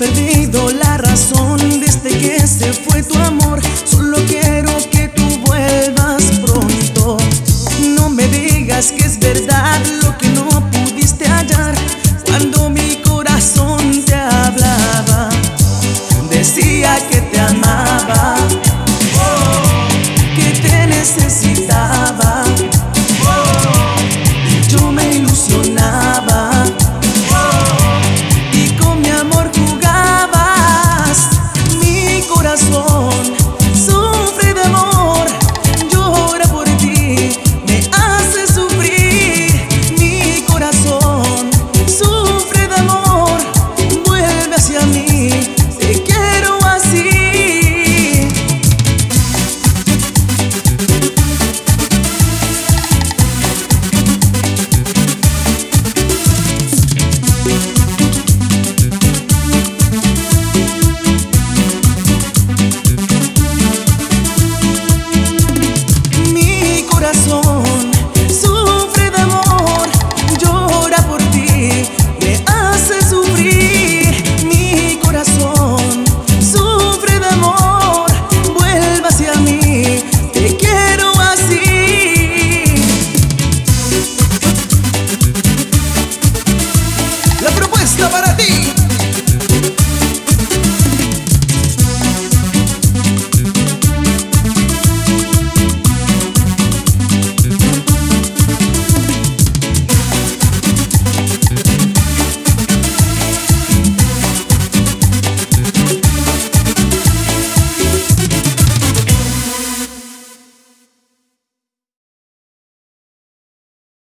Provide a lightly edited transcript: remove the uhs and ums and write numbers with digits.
perdido la razón desde que se fue tu amor. Solo quiero que tú vuelvas pronto. No me digas que es verdad lo que no pudiste hallar cuando mi corazón te hablaba. Decía que te amaba, que te necesitaba. Yo me ilusionaba y con mi amor jugabas. Mi corazón sufre de amor, llora por ti, me hace sufrir. Mi corazón sufre de amor, vuelve hacia mí, te quiero así. Mi corazón sufre de amor, llora por ti, me hace sufrir. Mi corazón sufre de amor, vuelve hacia mí, te quiero así. La propuesta para ti.